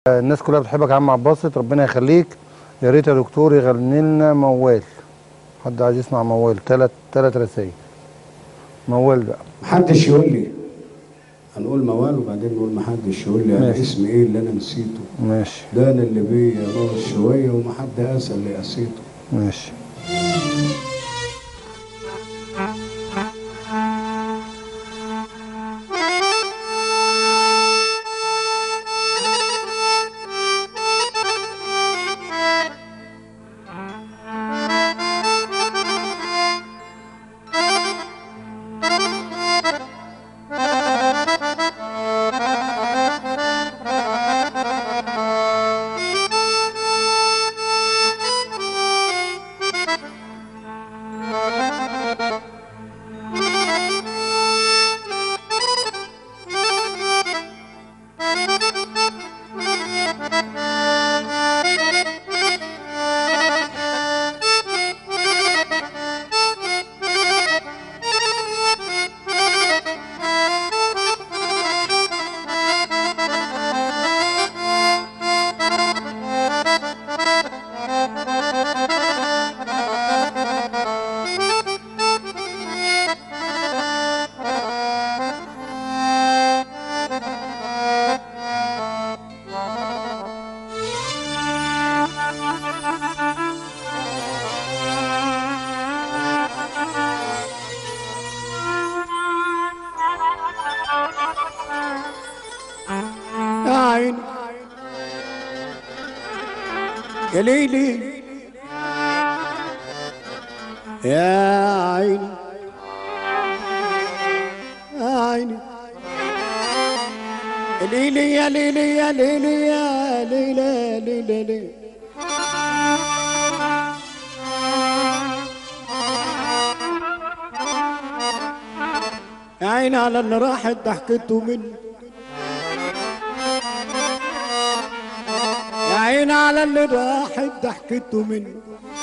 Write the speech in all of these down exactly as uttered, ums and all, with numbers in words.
الناس كلها بتحبك يا عم عباسط، ربنا يخليك. يا ريت يا دكتور يغني لنا موال. حد عايز يسمع موال؟ ثلاث ثلاث رسايل موال بقى. محدش يقول لي هنقول موال وبعدين نقول محدش يقول لي انا اسمي ايه اللي انا نسيته. ماشي. ده انا اللي بيا ناقص شويه ومحد قاسى اللي قسيته. ماشي. يا ليلي يا عيني يا عيني يا ليلي يا ليلي يا ليلي يا ليلي ليلي ليلي يا عيني على اللي راحت ضحكته مني، يا عيني على اللي راحت ضحكته مني،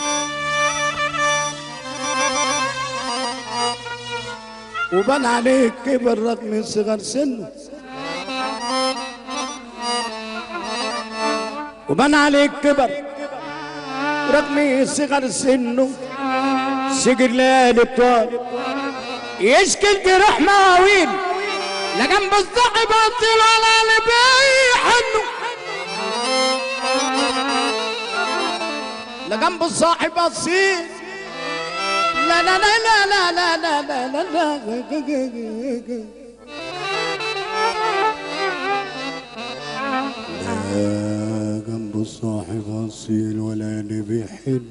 وبان عليك كبر رغم صغر سنه، وبان عليك كبر رغم صغر سنه، سجل ليالي طال يشكي الجراح مواويل، لا جنب الصاحب باطل ولا اللي بيحنه، لا جنب الصاحب اصيل، لا لا لا لا لا لا لا لا لا لا جنب الصاحب اصيل ولا اللي بيحن،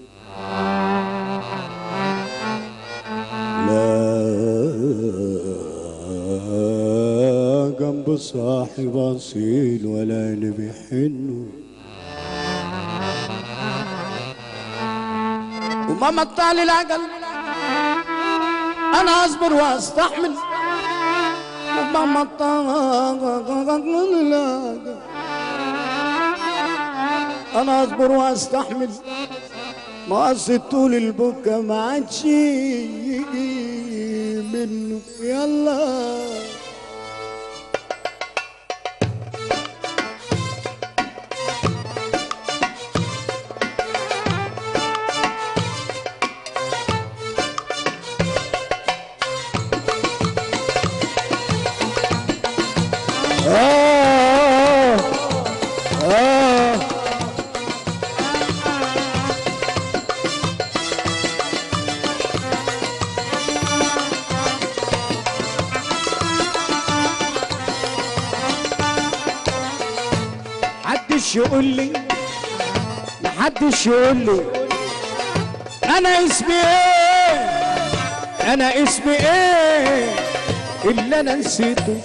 لا جنب الصاحب اصيل ولا اللي بيحن، وماما طال العجل انا اصبر واستحمل، وماما طال العجل انا اصبر واستحمل، ما قصد طول البكا ما عادش يجي منه. يلا آه آه محدش يقول لي محدش يقول لي انا اسمي ايه، انا اسمي ايه اللي انا نسيته،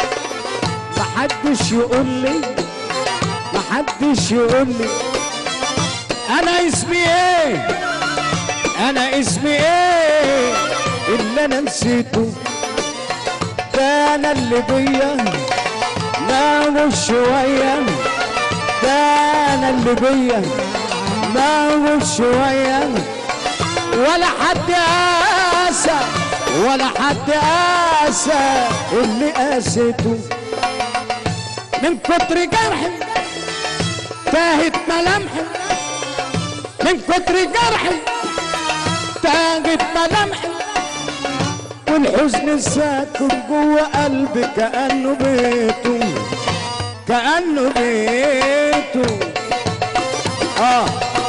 محدش يقول لي محدش يقول لي انا اسمي ايه، انا اسمي ايه اللي انا نسيته، ده انا اللي بيا ناوي شويه، ده انا اللي بيا ناوي شويه، ولا حد قاسى ولا حد قاسى اللي قاسيته، من كتر جرحي تاهت ملامحي من كتر جرحي، تاهت ملامحي والحزن ساكن جوه قلبي كأنه بيته، كأنه بيته. اه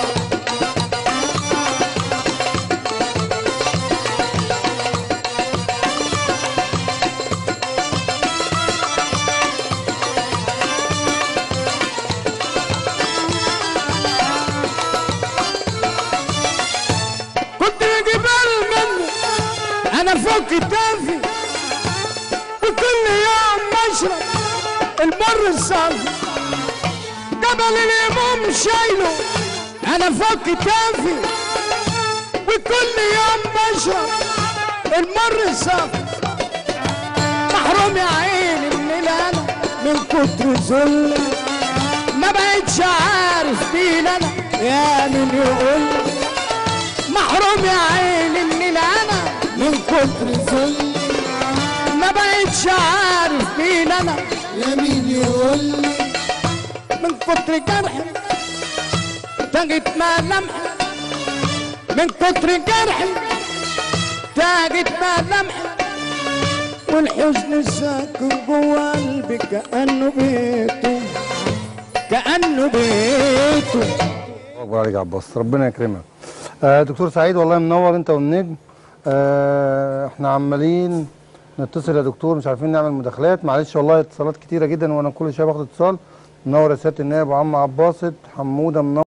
انا فوق كتافي وكل يوم بشرب المر الصافي، جبل الهموم شايله انا فوق كتافي وكل يوم بشرب المر الصافي. محروم يا عيني من انا من كتر ذل، ما بقتش عارف مين انا يا مين يقول. محروم يا عيني من انا من كتر ذل، ما بقتش عارف مين انا يا مين يقول. من كتر جرحي تاجت ملامحي، من كتر جرحي تاجت ملامحي والحزن ساكن جوه قلبي كأنه بيته، كأنه بيته. اكبر عليك يا عباس، ربنا يكرمك. آه دكتور سعيد والله منور انت والنجم. آه احنا عمالين نتصل يا دكتور مش عارفين نعمل مداخلات، معلش والله اتصالات كتيره جدا وانا كل شويه باخد اتصال. منور يا سياده النائب وعم عباسط حموده منور.